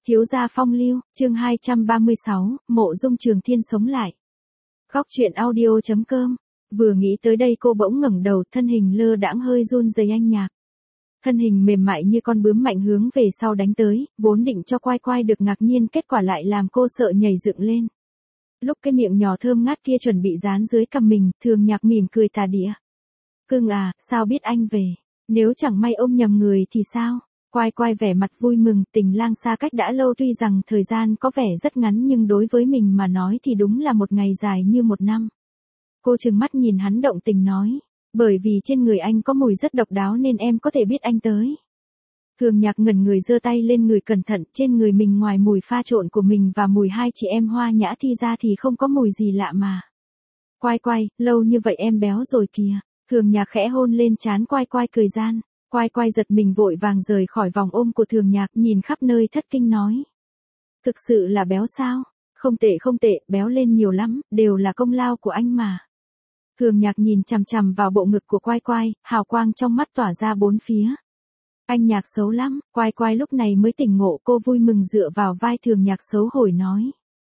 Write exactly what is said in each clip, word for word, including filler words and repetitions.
Thiếu gia phong lưu, chương hai trăm ba mươi sáu, Mộ Dung Trường Thiên sống lại. Góc truyện audio chấm com. Vừa nghĩ tới đây cô bỗng ngẩng đầu, thân hình lơ đãng hơi run rẩy anh nhạc. Thân hình mềm mại như con bướm mạnh hướng về sau đánh tới, vốn định cho quai quai được ngạc nhiên, kết quả lại làm cô sợ nhảy dựng lên. Lúc cái miệng nhỏ thơm ngát kia chuẩn bị dán dưới cằm mình, Thường Nhạc mỉm cười tà đĩa. Cưng à, sao biết anh về? Nếu chẳng may ôm nhầm người thì sao? Quai quai vẻ mặt vui mừng, tình lang xa cách đã lâu, tuy rằng thời gian có vẻ rất ngắn nhưng đối với mình mà nói thì đúng là một ngày dài như một năm. Cô trừng mắt nhìn hắn động tình nói, bởi vì trên người anh có mùi rất độc đáo nên em có thể biết anh tới. Thường Nhạc ngẩn người giơ tay lên người cẩn thận, trên người mình ngoài mùi pha trộn của mình và mùi hai chị em Hoa Nhã Thi ra thì không có mùi gì lạ mà. Quai quai, lâu như vậy em béo rồi kìa. Thường Nhạc khẽ hôn lên trán quai quai cười gian. Quai quai giật mình vội vàng rời khỏi vòng ôm của Thường Nhạc, nhìn khắp nơi thất kinh nói. Thực sự là béo sao? Không tệ không tệ, béo lên nhiều lắm, đều là công lao của anh mà. Thường Nhạc nhìn chằm chằm vào bộ ngực của quai quai, hào quang trong mắt tỏa ra bốn phía. Anh Nhạc xấu lắm, quai quai lúc này mới tỉnh ngộ, cô vui mừng dựa vào vai Thường Nhạc xấu hổ nói.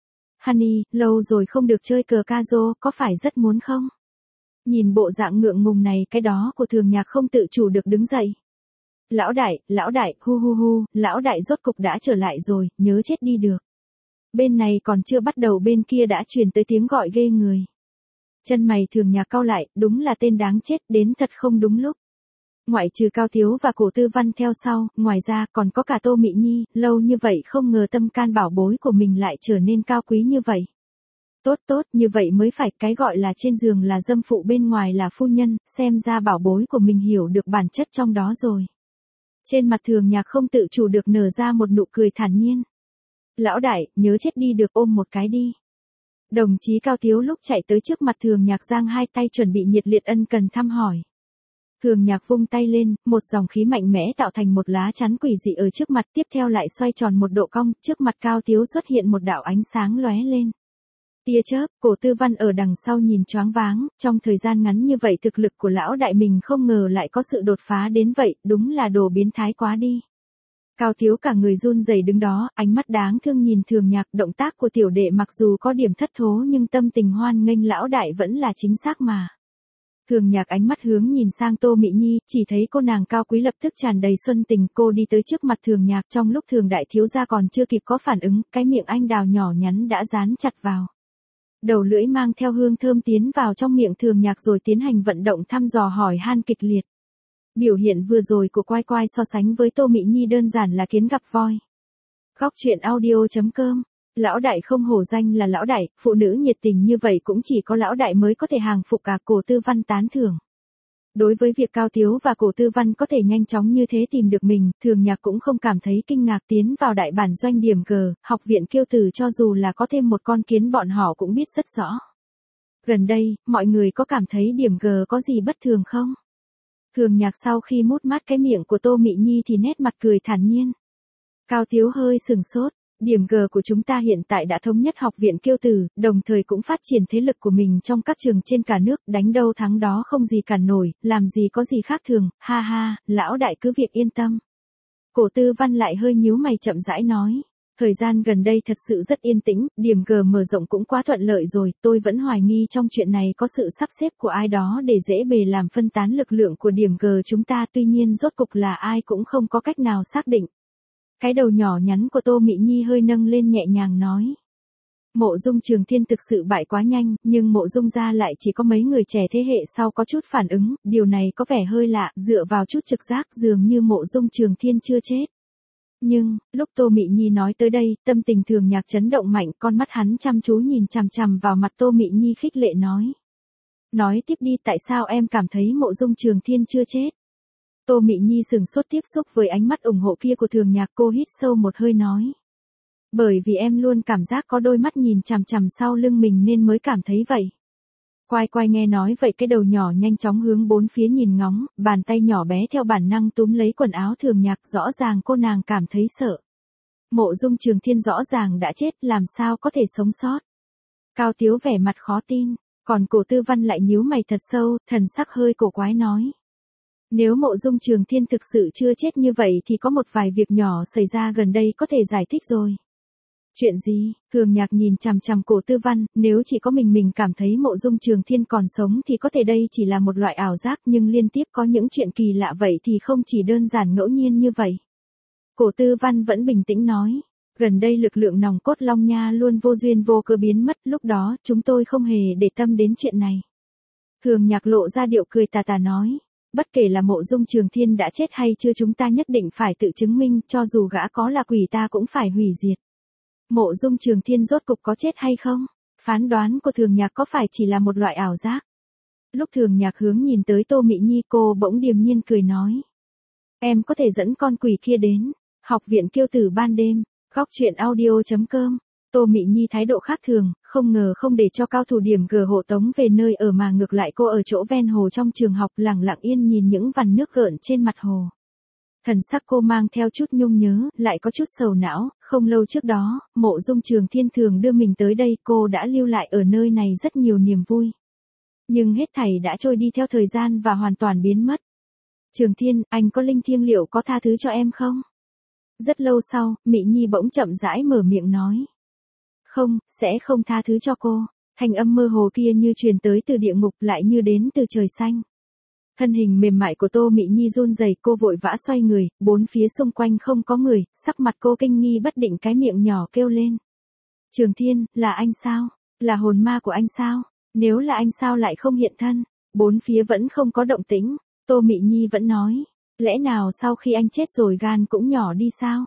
Honey, lâu rồi không được chơi cờ ca rô, có phải rất muốn không? Nhìn bộ dạng ngượng ngùng này cái đó của Thường Nhạc không tự chủ được đứng dậy. Lão đại, lão đại, hu hu hu, lão đại rốt cục đã trở lại rồi, nhớ chết đi được. Bên này còn chưa bắt đầu bên kia đã truyền tới tiếng gọi ghê người. Chân mày Thường Nhạc cau lại, đúng là tên đáng chết, đến thật không đúng lúc. Ngoại trừ Cao Thiếu và Cổ Tư Văn theo sau, ngoài ra còn có cả Tô Mị Nhi, lâu như vậy không ngờ tâm can bảo bối của mình lại trở nên cao quý như vậy. Tốt tốt, như vậy mới phải, cái gọi là trên giường là dâm phụ bên ngoài là phu nhân, xem ra bảo bối của mình hiểu được bản chất trong đó rồi. Trên mặt Thường Nhạc không tự chủ được nở ra một nụ cười thản nhiên. Lão đại, nhớ chết đi được, ôm một cái đi. Đồng chí Cao Thiếu lúc chạy tới trước mặt Thường Nhạc giang hai tay chuẩn bị nhiệt liệt ân cần thăm hỏi. Thường Nhạc vung tay lên, một dòng khí mạnh mẽ tạo thành một lá chắn quỷ dị ở trước mặt, tiếp theo lại xoay tròn một độ cong, trước mặt Cao Thiếu xuất hiện một đạo ánh sáng lóe lên. Tia chớp, Cổ Tư Văn ở đằng sau nhìn choáng váng, trong thời gian ngắn như vậy thực lực của lão đại mình không ngờ lại có sự đột phá đến vậy, đúng là đồ biến thái quá đi. Cao Thiếu cả người run rẩy đứng đó, ánh mắt đáng thương nhìn Thường Nhạc, động tác của tiểu đệ mặc dù có điểm thất thố nhưng tâm tình hoan nghênh lão đại vẫn là chính xác mà. Thường Nhạc ánh mắt hướng nhìn sang Tô Mị Nhi, chỉ thấy cô nàng cao quý lập tức tràn đầy xuân tình, cô đi tới trước mặt Thường Nhạc, trong lúc Thường đại thiếu gia còn chưa kịp có phản ứng, cái miệng anh đào nhỏ nhắn đã dán chặt vào. Đầu lưỡi mang theo hương thơm tiến vào trong miệng Thường Nhạc rồi tiến hành vận động thăm dò hỏi han kịch liệt. Biểu hiện vừa rồi của quai quai so sánh với Tô Mị Nhi đơn giản là kiến gặp voi. Góc truyện audio chấm com. Lão đại không hổ danh là lão đại, phụ nữ nhiệt tình như vậy cũng chỉ có lão đại mới có thể hàng phục cả. Cổ Tư Văn tán thưởng. Đối với việc Cao Thiếu và Cổ Tư Văn có thể nhanh chóng như thế tìm được mình, Thường Nhạc cũng không cảm thấy kinh ngạc. Tiến vào đại bản doanh điểm G, học viện Kiêu Tử cho dù là có thêm một con kiến bọn họ cũng biết rất rõ. Gần đây, mọi người có cảm thấy điểm G có gì bất thường không? Thường Nhạc sau khi mút mát cái miệng của Tô Mị Nhi thì nét mặt cười thản nhiên. Cao Thiếu hơi sừng sốt. Điểm G của chúng ta hiện tại đã thống nhất học viện Kiêu Tử, đồng thời cũng phát triển thế lực của mình trong các trường trên cả nước, đánh đâu thắng đó không gì cản nổi, làm gì có gì khác thường, ha ha, lão đại cứ việc yên tâm. Cổ Tư Văn lại hơi nhíu mày chậm rãi nói, thời gian gần đây thật sự rất yên tĩnh, điểm G mở rộng cũng quá thuận lợi rồi, tôi vẫn hoài nghi trong chuyện này có sự sắp xếp của ai đó để dễ bề làm phân tán lực lượng của điểm G chúng ta, tuy nhiên rốt cục là ai cũng không có cách nào xác định. Cái đầu nhỏ nhắn của Tô Mị Nhi hơi nâng lên nhẹ nhàng nói. Mộ Dung Trường Thiên thực sự bại quá nhanh, nhưng Mộ Dung gia lại chỉ có mấy người trẻ thế hệ sau có chút phản ứng, điều này có vẻ hơi lạ, dựa vào chút trực giác dường như Mộ Dung Trường Thiên chưa chết. Nhưng, lúc Tô Mị Nhi nói tới đây, tâm tình Thường Nhạc chấn động mạnh, con mắt hắn chăm chú nhìn chằm chằm vào mặt Tô Mị Nhi khích lệ nói. Nói tiếp đi, tại sao em cảm thấy Mộ Dung Trường Thiên chưa chết? Tô Mị Nhi sừng sốt tiếp xúc với ánh mắt ủng hộ kia của Thường Nhạc, cô hít sâu một hơi nói. Bởi vì em luôn cảm giác có đôi mắt nhìn chằm chằm sau lưng mình nên mới cảm thấy vậy. Quai quai nghe nói vậy cái đầu nhỏ nhanh chóng hướng bốn phía nhìn ngóng, bàn tay nhỏ bé theo bản năng túm lấy quần áo Thường Nhạc, rõ ràng cô nàng cảm thấy sợ. Mộ Dung Trường Thiên rõ ràng đã chết, làm sao có thể sống sót. Cao Thiếu vẻ mặt khó tin, còn Cổ Tư Văn lại nhíu mày thật sâu, thần sắc hơi cổ quái nói. Nếu Mộ Dung Trường Thiên thực sự chưa chết như vậy thì có một vài việc nhỏ xảy ra gần đây có thể giải thích rồi. Chuyện gì? Thường Nhạc nhìn chằm chằm Cổ Tư Văn, nếu chỉ có mình mình cảm thấy Mộ Dung Trường Thiên còn sống thì có thể đây chỉ là một loại ảo giác, nhưng liên tiếp có những chuyện kỳ lạ vậy thì không chỉ đơn giản ngẫu nhiên như vậy. Cổ Tư Văn vẫn bình tĩnh nói, gần đây lực lượng nòng cốt Long Nha luôn vô duyên vô cớ biến mất, lúc đó chúng tôi không hề để tâm đến chuyện này. Thường Nhạc lộ ra điệu cười tà tà nói, bất kể là Mộ Dung Trường Thiên đã chết hay chưa chúng ta nhất định phải tự chứng minh, cho dù gã có là quỷ ta cũng phải hủy diệt. Mộ Dung Trường Thiên rốt cục có chết hay không? Phán đoán của Thường Nhạc có phải chỉ là một loại ảo giác? Lúc Thường Nhạc hướng nhìn tới Tô Mị Nhi, cô bỗng điềm nhiên cười nói, em có thể dẫn con quỷ kia đến Học viện Kiêu Tử ban đêm. Góc truyện audio chấm com. Tô Mị Nhi thái độ khác thường, không ngờ không để cho cao thủ điểm G hộ tống về nơi ở mà ngược lại cô ở chỗ ven hồ trong trường học lặng lặng yên nhìn những vằn nước gợn trên mặt hồ. Thần sắc cô mang theo chút nhung nhớ, lại có chút sầu não, không lâu trước đó, Mộ Dung Trường Thiên thường đưa mình tới đây, cô đã lưu lại ở nơi này rất nhiều niềm vui. Nhưng hết thảy đã trôi đi theo thời gian và hoàn toàn biến mất. Trường Thiên, anh có linh thiêng liệu có tha thứ cho em không? Rất lâu sau, Mị Nhi bỗng chậm rãi mở miệng nói. Không, sẽ không tha thứ cho cô. Thanh âm mơ hồ kia như truyền tới từ địa ngục lại như đến từ trời xanh. Thân hình mềm mại của Tô Mị Nhi run rẩy, cô vội vã xoay người, bốn phía xung quanh không có người, sắc mặt cô kinh nghi bất định, cái miệng nhỏ kêu lên. Trường Thiên, là anh sao? Là hồn ma của anh sao? Nếu là anh sao lại không hiện thân? Bốn phía vẫn không có động tĩnh, Tô Mị Nhi vẫn nói. Lẽ nào sau khi anh chết rồi gan cũng nhỏ đi sao?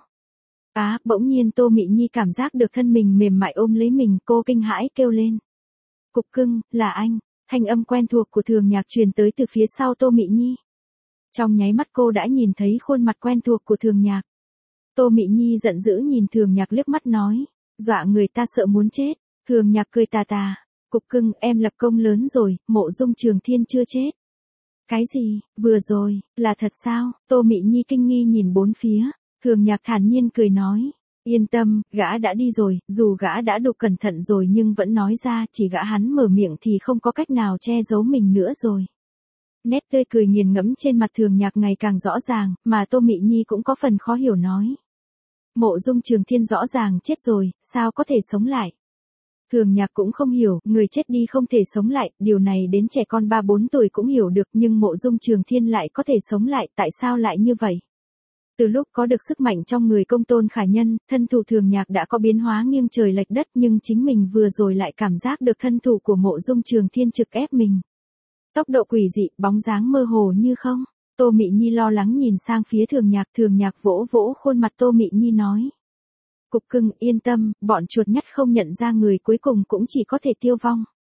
Á, bỗng nhiên Tô Mị Nhi cảm giác được thân mình mềm mại ôm lấy mình, cô kinh hãi kêu lên. Cục cưng, là anh. Thanh âm quen thuộc của Thường Nhạc truyền tới từ phía sau Tô Mị Nhi. Trong nháy mắt cô đã nhìn thấy khuôn mặt quen thuộc của Thường Nhạc. Tô Mị Nhi giận dữ nhìn Thường Nhạc liếc mắt nói, dọa người ta sợ muốn chết. Thường Nhạc cười tà tà, cục cưng, em lập công lớn rồi, Mộ Dung Trường Thiên chưa chết. Cái gì, vừa rồi, là thật sao? Tô Mị Nhi kinh nghi nhìn bốn phía, Thường Nhạc thản nhiên cười nói, yên tâm, gã đã đi rồi, dù gã đã đủ cẩn thận rồi nhưng vẫn nói ra, chỉ gã hắn mở miệng thì không có cách nào che giấu mình nữa rồi. Nét tươi cười nghiền ngẫm trên mặt Thường Nhạc ngày càng rõ ràng, mà Tô Mị Nhi cũng có phần khó hiểu nói. Mộ Dung Trường Thiên rõ ràng chết rồi, sao có thể sống lại? Thường Nhạc cũng không hiểu, người chết đi không thể sống lại, điều này đến trẻ con ba bốn tuổi cũng hiểu được, nhưng Mộ Dung Trường Thiên lại có thể sống lại, tại sao lại như vậy? Từ lúc có được sức mạnh trong người Công Tôn Khả Nhân, thân thủ Thường Nhạc đã có biến hóa nghiêng trời lệch đất, nhưng chính mình vừa rồi lại cảm giác được thân thủ của Mộ Dung Trường Thiên trực ép mình. Tốc độ quỷ dị, bóng dáng mơ hồ như không. Tô Mị Nhi lo lắng nhìn sang phía Thường Nhạc, Thường Nhạc vỗ vỗ khuôn mặt Tô Mị Nhi nói. Cục cưng, yên tâm, bọn chuột nhắt không nhận ra người cuối cùng cũng chỉ có thể tiêu vong.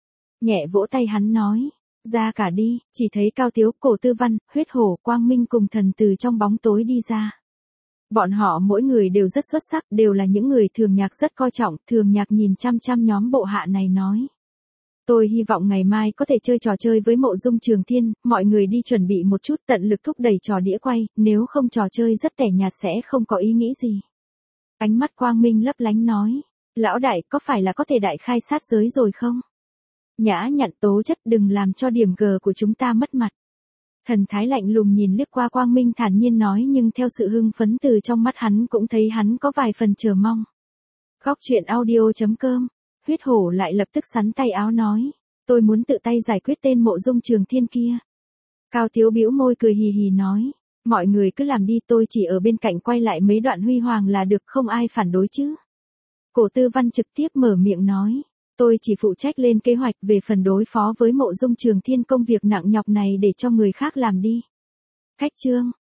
Nhẹ vỗ tay hắn nói, ra cả đi, chỉ thấy Cao Tiếu, Cổ Tư Văn, Huyết Hổ, Quang Minh cùng Thần từ trong bóng tối đi ra. Bọn họ mỗi người đều rất xuất sắc, đều là những người Thường Nhạc rất coi trọng. Thường Nhạc nhìn chăm chăm nhóm bộ hạ này nói. Tôi hy vọng ngày mai có thể chơi trò chơi với Mộ Dung Trường Thiên, mọi người đi chuẩn bị một chút, tận lực thúc đẩy trò đĩa quay, nếu không trò chơi rất tẻ nhạt sẽ không có ý nghĩ gì. Ánh mắt Quang Minh lấp lánh nói, lão đại, có phải là có thể đại khai sát giới rồi không? Nhã nhặn tố chất, đừng làm cho điểm G của chúng ta mất mặt. Thần thái lạnh lùng nhìn liếc qua Quang Minh thản nhiên nói, nhưng theo sự hưng phấn từ trong mắt hắn cũng thấy hắn có vài phần chờ mong. Góc truyện audio chấm com. Huyết Hổ lại lập tức xắn tay áo nói, tôi muốn tự tay giải quyết tên Mộ Dung Trường Thiên kia. Cao Tiếu bĩu môi cười hì hì nói, mọi người cứ làm đi, tôi chỉ ở bên cạnh quay lại mấy đoạn huy hoàng là được, không ai phản đối chứ. Cổ Tư Văn trực tiếp mở miệng nói, tôi chỉ phụ trách lên kế hoạch, về phần đối phó với Mộ Dung Trường Thiên công việc nặng nhọc này để cho người khác làm đi. Cách chương.